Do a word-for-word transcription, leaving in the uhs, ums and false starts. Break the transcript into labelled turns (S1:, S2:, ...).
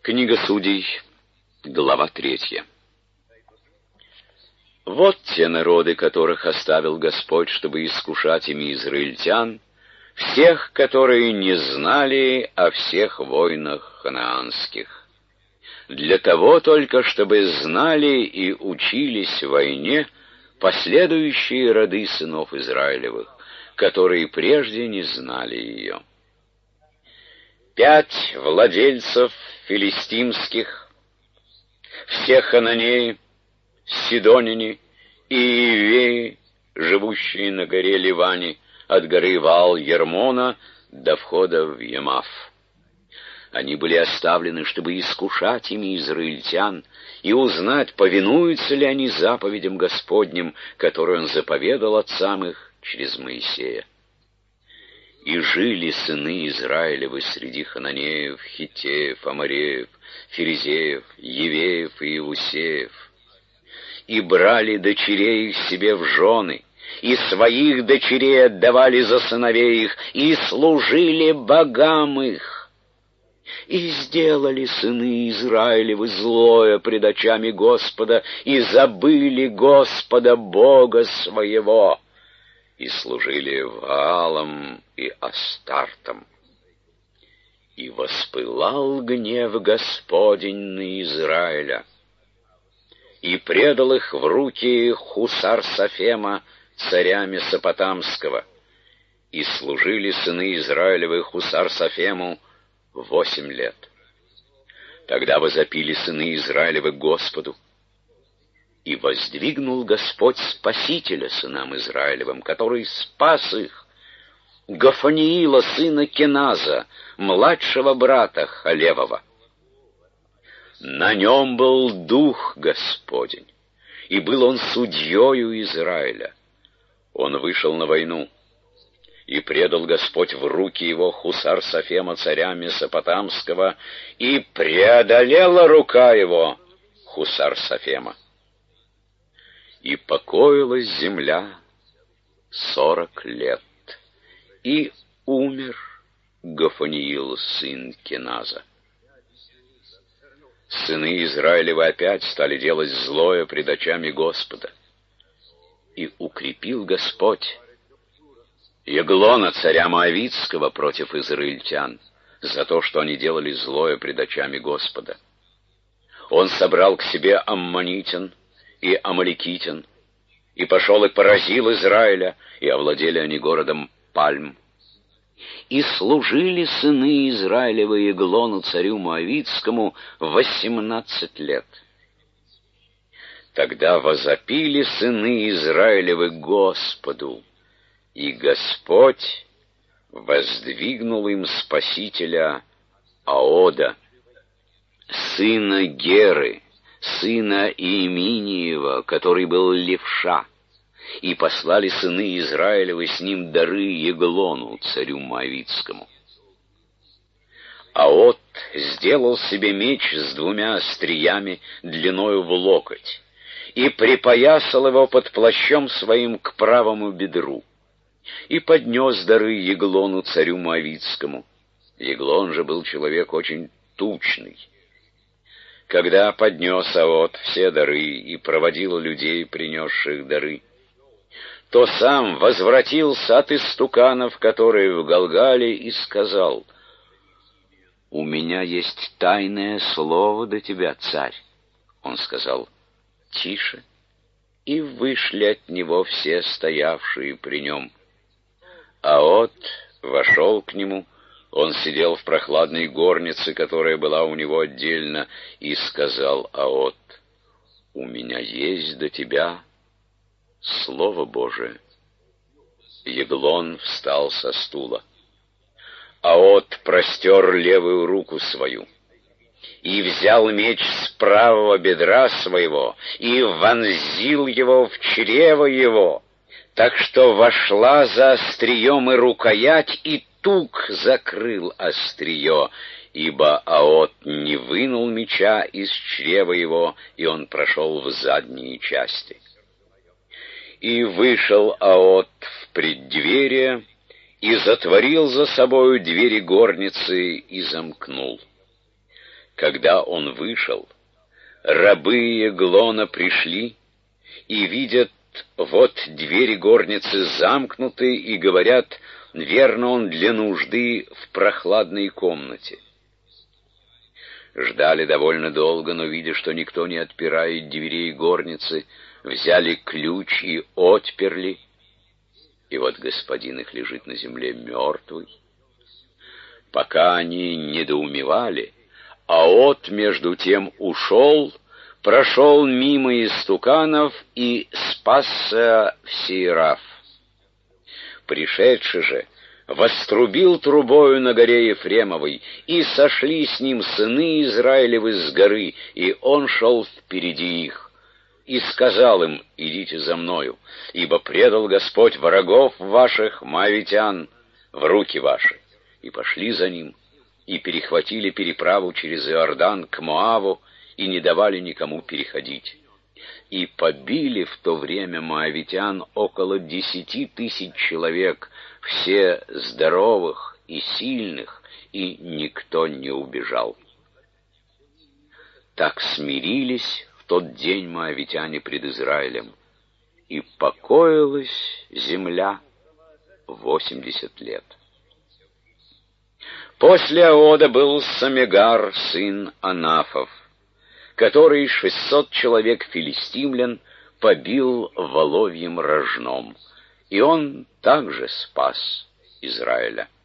S1: Книга Судей, глава третья. Вот те народы, которых оставил Господь, чтобы искушать ими израильтян, всех, которые не знали о всех войнах ханаанских. Для того только, чтобы знали и учились в войне последующие роды сынов Израилевых, которые прежде не знали ее. Пять владельцев филистимских, все хананеи, сидоняне и иевеи, живущие на горе Ливане, от горы Ваал-Ермона до входа в Емаф. Они были оставлены, чтобы искушать ими израильтян и узнать, повинуются ли они заповедям Господним, которые Он заповедал отцам их через Моисея. И жили сыны Израилевы среди хананеев, хиттеев, амореев, ферезеев, евеев и иусеев, и брали дочерей их себе в жены, и своих дочерей отдавали за сыновей их, и служили богам их. И сделали сыны Израилевы злое пред очами Господа, и забыли Господа Бога своего, и служили Ваалам и Астартам. И воспылал гнев Господень на Израиля, и предал их в руки Хусар-Сафема, царя Месопотамского, и служили сыны Израилевы Хусар-Сафему восемь лет. Тогда возопили сыны Израилевы Господу, и воздвигнул Господь Спасителя сынам Израилевым, который спас их, Гофаниила, сына Кеназа, младшего брата Халевова. На нем был Дух Господень, и был он судьею Израиля. Он вышел на войну, и предал Господь в руки его Хусар-Сафема, царя Месопотамского, и преодолела рука его Хусар-Сафема. И покоилась земля сорок лет, и умер Гофаниил, сын Кеназа. Сыны Израилевы опять стали делать злое пред очами Господа, и укрепил Господь Еглона, царя Моавитского, против израильтян, за то, что они делали злое пред очами Господа. Он собрал к себе аммонитян и амаликитян, и пошел и поразил Израиля, и овладели они городом Пальм. И служили сыны Израилевы Еглону, царю Моавитскому, восемнадцать лет. Тогда возопили сыны Израилевы Господу, и Господь воздвигнул им спасителя Аода, сына Геры, сына Иеминиева, который был левша, и послали сыны Израилевы с ним дары Еглону, царю Моавитскому. Аод сделал себе меч с двумя остриями длиною в локоть, и припоясал его под плащом своим к правому бедру, и поднес дары Еглону, царю Моавитскому. Еглон же был человек очень тучный. Когда поднес Аод все дары и проводил людей, принесших дары, то сам возвратился от истуканов, которые в Галгале, и сказал: «У меня есть тайное слово до тебя, царь». Он сказал: «Тише», и вышли от него все стоявшие при нем. Аод вошел к нему, он сидел в прохладной горнице, которая была у него отдельно, и сказал Аод: «У меня есть до тебя Слово Божие». Еглон встал со стула. Аод простер левую руку свою, и взял меч с правого бедра своего, и вонзил его в чрево его, так что вошла за острием и рукоять, и тук закрыл острие, ибо Аод не вынул меча из чрева его, и он прошел в задние части. И вышел Аод в преддверие, и затворил за собою двери горницы, и замкнул. Когда он вышел, рабы Эглона пришли и видят, вот двери горницы замкнуты, и говорят, верно, он для нужды в прохладной комнате. Ждали довольно долго, но, видя, что никто не отпирает дверей горницы, взяли ключ и отперли, и вот господин их лежит на земле мертвый. Пока они недоумевали, Аот между тем ушел, прошел мимо истуканов и спасся в Сейраф. Пришедший же вострубил трубою на горе Ефремовой, и сошли с ним сыны Израилевы с горы, и он шел впереди их. И сказал им: идите за мною, ибо предал Господь врагов ваших, моавитян, в руки ваши. И пошли за ним, и перехватили переправу через Иордан к Моаву, и не давали никому переходить. И побили в то время моавитян около десяти тысяч человек, все здоровых и сильных, и никто не убежал. Так смирились в тот день моавитяне пред Израилем, и покоилась земля восемьдесят лет. После Аода был Самегар, сын Анафов, который шестьсот человек филистимлян побил воловьим рожном, и он также спас Израиля.